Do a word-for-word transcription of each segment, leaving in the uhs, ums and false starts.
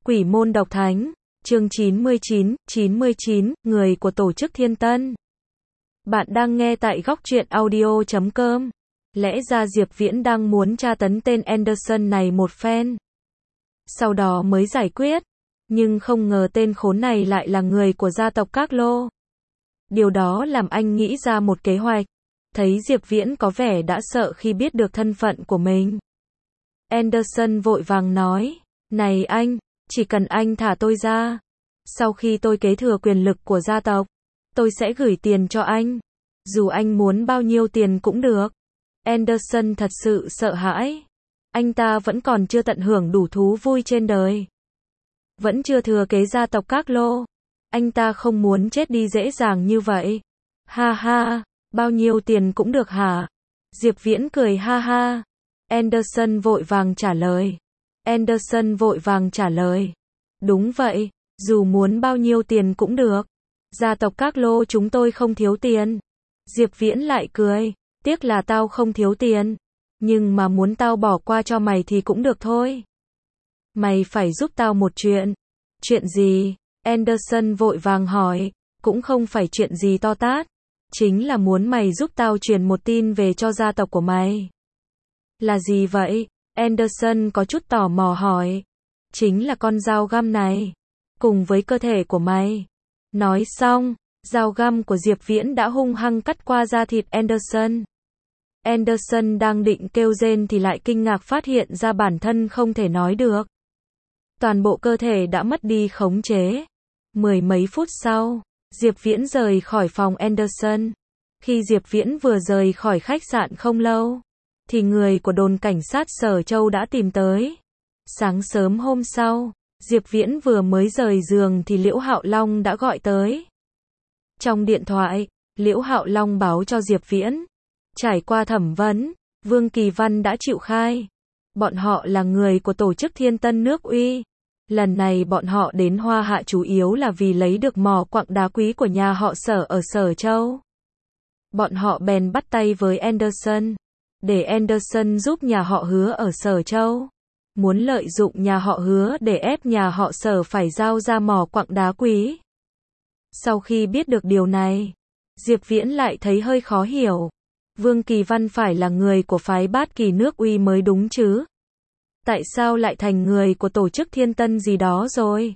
Quỷ môn độc thánh, chương chín mươi chín, chín mươi chín, người của tổ chức Thiên Tân. Bạn đang nghe tại góc truyện audio chấm com. Lẽ ra Diệp Viễn đang muốn tra tấn tên Anderson này một phen, sau đó mới giải quyết. Nhưng không ngờ tên khốn này lại là người của gia tộc Các Lô. Điều đó làm anh nghĩ ra một kế hoạch. Thấy Diệp Viễn có vẻ đã sợ khi biết được thân phận của mình, Anderson vội vàng nói, này anh, chỉ cần anh thả tôi ra, sau khi tôi kế thừa quyền lực của gia tộc, tôi sẽ gửi tiền cho anh. Dù anh muốn bao nhiêu tiền cũng được. Anderson thật sự sợ hãi. Anh ta vẫn còn chưa tận hưởng đủ thú vui trên đời. Vẫn chưa thừa kế gia tộc Các Lô. Anh ta không muốn chết đi dễ dàng như vậy. Ha ha, bao nhiêu tiền cũng được hả? Diệp Viễn cười ha ha. Anderson vội vàng trả lời. Anderson vội vàng trả lời. Đúng vậy, dù muốn bao nhiêu tiền cũng được. Gia tộc Các Lô chúng tôi không thiếu tiền. Diệp Viễn lại cười. Tiếc là tao không thiếu tiền. Nhưng mà muốn tao bỏ qua cho mày thì cũng được thôi. Mày phải giúp tao một chuyện. Chuyện gì? Anderson vội vàng hỏi. Cũng không phải chuyện gì to tát. Chính là muốn mày giúp tao truyền một tin về cho gia tộc của mày. Là gì vậy? Anderson có chút tò mò hỏi. Chính là con dao găm này. Cùng với cơ thể của mày. Nói xong, dao găm của Diệp Viễn đã hung hăng cắt qua da thịt Anderson. Anderson đang định kêu rên thì lại kinh ngạc phát hiện ra bản thân không thể nói được. Toàn bộ cơ thể đã mất đi khống chế. Mười mấy phút sau, Diệp Viễn rời khỏi phòng Anderson. Khi Diệp Viễn vừa rời khỏi khách sạn không lâu, thì người của đồn cảnh sát Sở Châu đã tìm tới. Sáng sớm hôm sau, Diệp Viễn vừa mới rời giường thì Liễu Hạo Long đã gọi tới. Trong điện thoại, Liễu Hạo Long báo cho Diệp Viễn. Trải qua thẩm vấn, Vương Kỳ Văn đã chịu khai. Bọn họ là người của tổ chức Thiên Tân nước Uy. Lần này bọn họ đến Hoa Hạ chủ yếu là vì lấy được mỏ quặng đá quý của nhà họ Sở ở Sở Châu. Bọn họ bèn bắt tay với Anderson, để Anderson giúp nhà họ Hứa ở Sở Châu. Muốn lợi dụng nhà họ Hứa để ép nhà họ Sở phải giao ra mỏ quặng đá quý. Sau khi biết được điều này, Diệp Viễn lại thấy hơi khó hiểu. Vương Kỳ Văn phải là người của phái Bát Kỳ nước Uy mới đúng chứ? Tại sao lại thành người của tổ chức Thiên Tân gì đó rồi?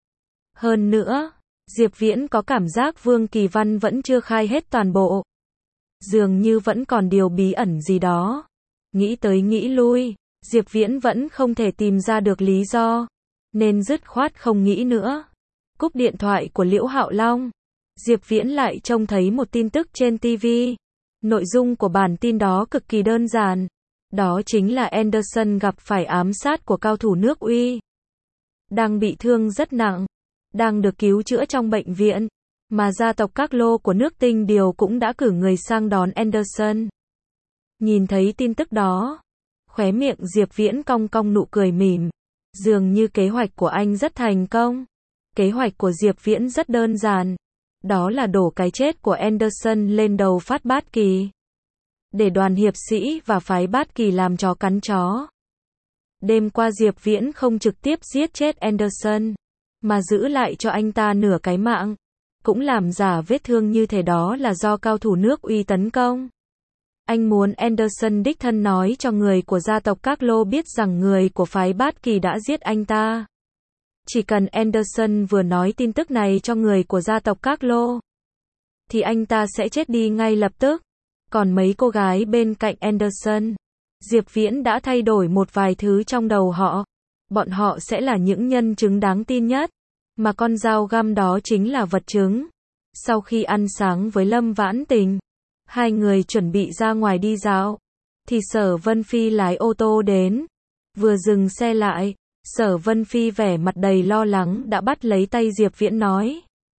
Hơn nữa, Diệp Viễn có cảm giác Vương Kỳ Văn vẫn chưa khai hết toàn bộ. Dường như vẫn còn điều bí ẩn gì đó. Nghĩ tới nghĩ lui, Diệp Viễn vẫn không thể tìm ra được lý do, nên dứt khoát không nghĩ nữa. Cúp điện thoại của Liễu Hạo Long, Diệp Viễn lại trông thấy một tin tức trên ti vi. Nội dung của bản tin đó cực kỳ đơn giản. Đó chính là Anderson gặp phải ám sát của cao thủ nước Uy. Đang bị thương rất nặng, đang được cứu chữa trong bệnh viện, mà gia tộc Các Lô của nước Tinh Điều cũng đã cử người sang đón Anderson. Nhìn thấy tin tức đó, khóe miệng Diệp Viễn cong cong nụ cười mỉm. Dường như kế hoạch của anh rất thành công. Kế hoạch của Diệp Viễn rất đơn giản. Đó là đổ cái chết của Anderson lên đầu phái Bát Kỳ. Để đoàn hiệp sĩ và phái Bát Kỳ làm chó cắn chó. Đêm qua Diệp Viễn không trực tiếp giết chết Anderson, mà giữ lại cho anh ta nửa cái mạng. Cũng làm giả vết thương như thế đó là do cao thủ nước Uy tấn công. Anh muốn Anderson đích thân nói cho người của gia tộc Các Lô biết rằng người của phái Bát Kỳ đã giết anh ta. Chỉ cần Anderson vừa nói tin tức này cho người của gia tộc Các Lô, thì anh ta sẽ chết đi ngay lập tức. Còn mấy cô gái bên cạnh Anderson, Diệp Viễn đã thay đổi một vài thứ trong đầu họ. Bọn họ sẽ là những nhân chứng đáng tin nhất, mà con dao găm đó chính là vật chứng. Sau khi ăn sáng với Lâm Vãn Tình, hai người chuẩn bị ra ngoài đi dạo, thì Sở Vân Phi lái ô tô đến. Vừa dừng xe lại, Sở Vân Phi vẻ mặt đầy lo lắng đã bắt lấy tay Diệp Viễn nói.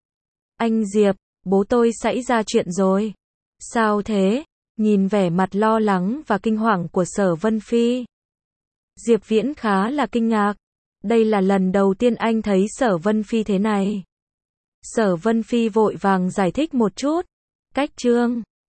Anh Diệp, bố tôi xảy ra chuyện rồi. Sao thế? Nhìn vẻ mặt lo lắng và kinh hoàng của Sở Vân Phi, Diệp Viễn khá là kinh ngạc. Đây là lần đầu tiên anh thấy Sở Vân Phi thế này. Sở Vân Phi vội vàng giải thích một chút. Cách chương